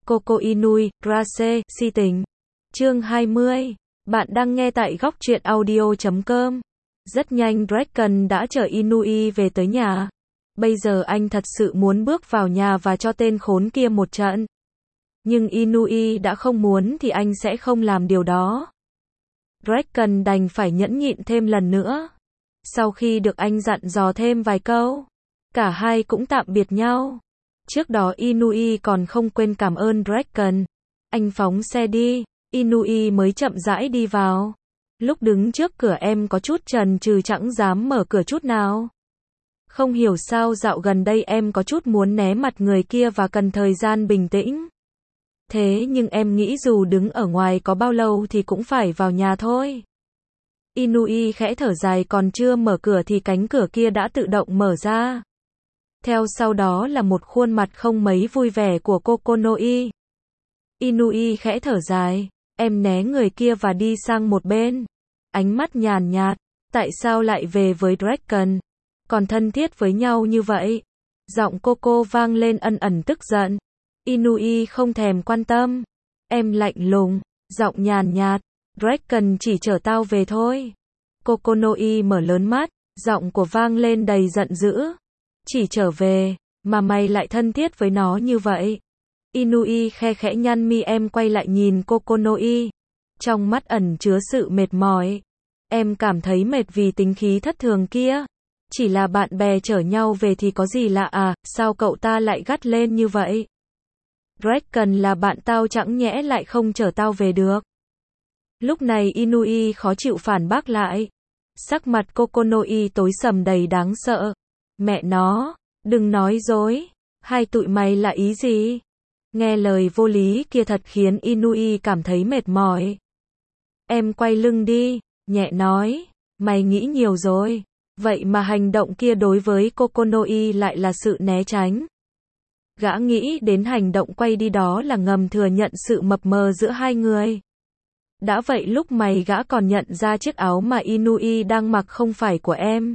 Coco Inui, Grace, si tình. Chương 20. Bạn đang nghe tại góc truyện audio.com. Rất nhanh Draken đã chở Inui về tới nhà. Bây giờ anh thật sự muốn bước vào nhà và cho tên khốn kia một trận. Nhưng Inui đã không muốn thì anh sẽ không làm điều đó. Draken đành phải nhẫn nhịn thêm lần nữa. Sau khi được anh dặn dò thêm vài câu, cả hai cũng tạm biệt nhau. Trước đó Inui còn không quên cảm ơn Draken. Anh phóng xe đi, Inui mới chậm rãi đi vào. Lúc đứng trước cửa em có chút chần chừ chẳng dám mở cửa chút nào. Không hiểu sao dạo gần đây em có chút muốn né mặt người kia và cần thời gian bình tĩnh. Thế nhưng em nghĩ dù đứng ở ngoài có bao lâu thì cũng phải vào nhà thôi. Inui khẽ thở dài, còn chưa mở cửa thì cánh cửa kia đã tự động mở ra. Theo sau đó là một khuôn mặt không mấy vui vẻ của Kokonoi. Inui khẽ thở dài, em né người kia và đi sang một bên. Ánh mắt nhàn nhạt, tại sao lại về với Draken? Còn thân thiết với nhau như vậy? Giọng Coco vang lên ân ẩn tức giận. Inui không thèm quan tâm. Em lạnh lùng, giọng nhàn nhạt, Draken chỉ chở tao về thôi. Kokonoi mở lớn mắt, giọng của vang lên đầy giận dữ. Chỉ trở về, mà mày lại thân thiết với nó như vậy. Inui khe khẽ nhăn mi, em quay lại nhìn Kokonoi. Trong mắt ẩn chứa sự mệt mỏi. Em cảm thấy mệt vì tính khí thất thường kia. Chỉ là bạn bè chở nhau về thì có gì lạ à, sao cậu ta lại gắt lên như vậy? Draken là bạn tao chẳng nhẽ lại không chở tao về được. Lúc này Inui khó chịu phản bác lại. Sắc mặt Kokonoi tối sầm đầy đáng sợ. Mẹ nó, đừng nói dối. Hai tụi mày là ý gì? Nghe lời vô lý kia thật khiến Inui cảm thấy mệt mỏi. Em quay lưng đi, nhẹ nói. Mày nghĩ nhiều rồi. Vậy mà hành động kia đối với Kokonoi lại là sự né tránh. Gã nghĩ đến hành động quay đi đó là ngầm thừa nhận sự mập mờ giữa hai người. Đã vậy lúc mày gã còn nhận ra chiếc áo mà Inui đang mặc không phải của em.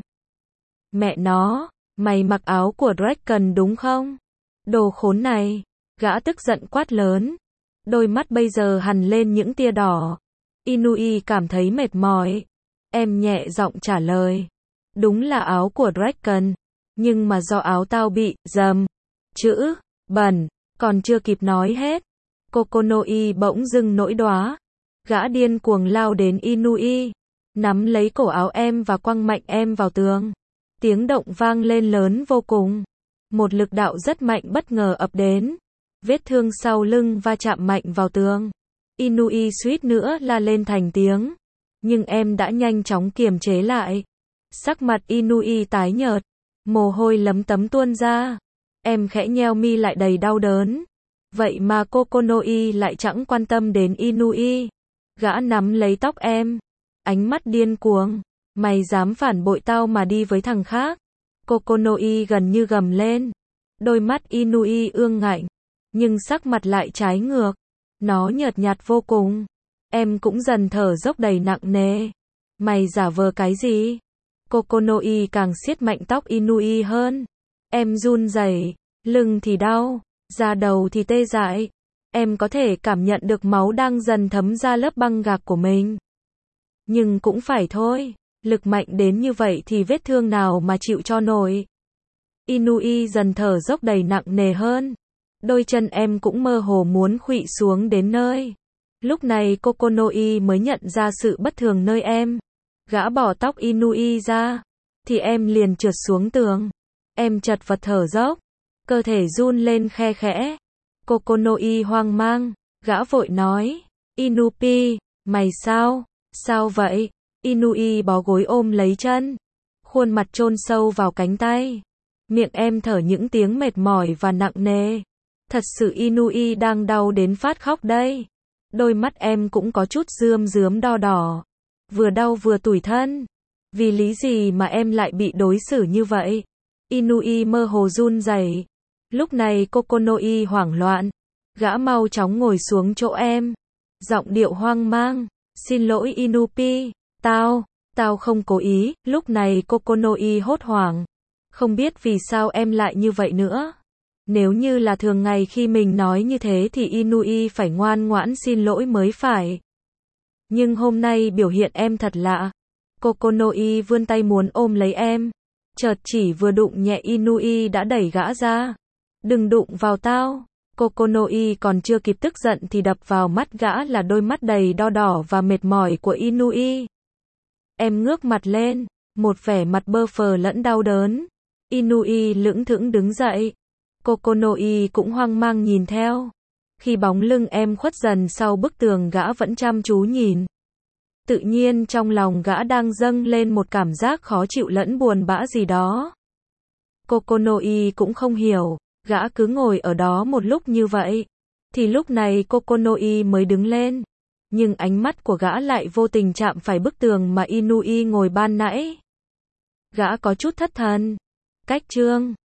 Mẹ nó, mày mặc áo của Draken đúng không? Đồ khốn này, gã tức giận quát lớn. Đôi mắt bây giờ hằn lên những tia đỏ. Inui cảm thấy mệt mỏi. Em nhẹ giọng trả lời. Đúng là áo của Draken, nhưng mà do áo tao bị dầm chữ bẩn, còn chưa kịp nói hết. Kokonoi bỗng dưng nổi đoá. Gã điên cuồng lao đến Inui, nắm lấy cổ áo em và quăng mạnh em vào tường. Tiếng động vang lên lớn vô cùng. Một lực đạo rất mạnh bất ngờ ập đến. Vết thương sau lưng va chạm mạnh vào tường. Inui suýt nữa la lên thành tiếng. Nhưng em đã nhanh chóng kiềm chế lại. Sắc mặt Inui tái nhợt. Mồ hôi lấm tấm tuôn ra. Em khẽ nheo mi lại đầy đau đớn. Vậy mà Kokonoi lại chẳng quan tâm đến Inui. Gã nắm lấy tóc em. Ánh mắt điên cuồng. Mày dám phản bội tao mà đi với thằng khác. Kokonoi gần như gầm lên. Đôi mắt Inui ương ngạnh. Nhưng sắc mặt lại trái ngược. Nó nhợt nhạt vô cùng. Em cũng dần thở dốc đầy nặng nề. Mày giả vờ cái gì? Kokonoi càng siết mạnh tóc Inui hơn. Em run rẩy, lưng thì đau, da đầu thì tê dại. Em có thể cảm nhận được máu đang dần thấm ra lớp băng gạc của mình. Nhưng cũng phải thôi, lực mạnh đến như vậy thì vết thương nào mà chịu cho nổi. Inui dần thở dốc đầy nặng nề hơn. Đôi chân em cũng mơ hồ muốn khuỵu xuống đến nơi. Lúc này Kokonoi mới nhận ra sự bất thường nơi em. Gã bỏ tóc Inui ra, thì em liền trượt xuống tường. Em chật vật thở dốc, cơ thể run lên khe khẽ. Kokonoi hoang mang, gã vội nói, Inupi, mày sao? Sao vậy? Inui bó gối ôm lấy chân, khuôn mặt chôn sâu vào cánh tay. Miệng em thở những tiếng mệt mỏi và nặng nề. Thật sự Inui đang đau đến phát khóc đây. Đôi mắt em cũng có chút rướm rướm đo đỏ. Vừa đau vừa tủi thân. Vì lý gì mà em lại bị đối xử như vậy? Inui mơ hồ run rẩy. Lúc này Kokonoi hoảng loạn. Gã mau chóng ngồi xuống chỗ em. Giọng điệu hoang mang. Xin lỗi Inupi. Tao không cố ý. Lúc này Kokonoi hốt hoảng. Không biết vì sao em lại như vậy nữa. Nếu như là thường ngày khi mình nói như thế thì Inui phải ngoan ngoãn xin lỗi mới phải. Nhưng hôm nay biểu hiện em thật lạ. Kokonoi vươn tay muốn ôm lấy em. Chợt chỉ vừa đụng nhẹ Inui đã đẩy gã ra. Đừng đụng vào tao. Kokonoi còn chưa kịp tức giận thì đập vào mắt gã là đôi mắt đầy đo đỏ và mệt mỏi của Inui. Em ngước mặt lên, một vẻ mặt bơ phờ lẫn đau đớn. Inui lững thững đứng dậy. Kokonoi cũng hoang mang nhìn theo. Khi bóng lưng em khuất dần sau bức tường gã vẫn chăm chú nhìn. Tự nhiên trong lòng gã đang dâng lên một cảm giác khó chịu lẫn buồn bã gì đó. Kokonoi cũng không hiểu, gã cứ ngồi ở đó một lúc như vậy. Thì lúc này Kokonoi mới đứng lên. Nhưng ánh mắt của gã lại vô tình chạm phải bức tường mà Inui ngồi ban nãy. Gã có chút thất thần. Cách chương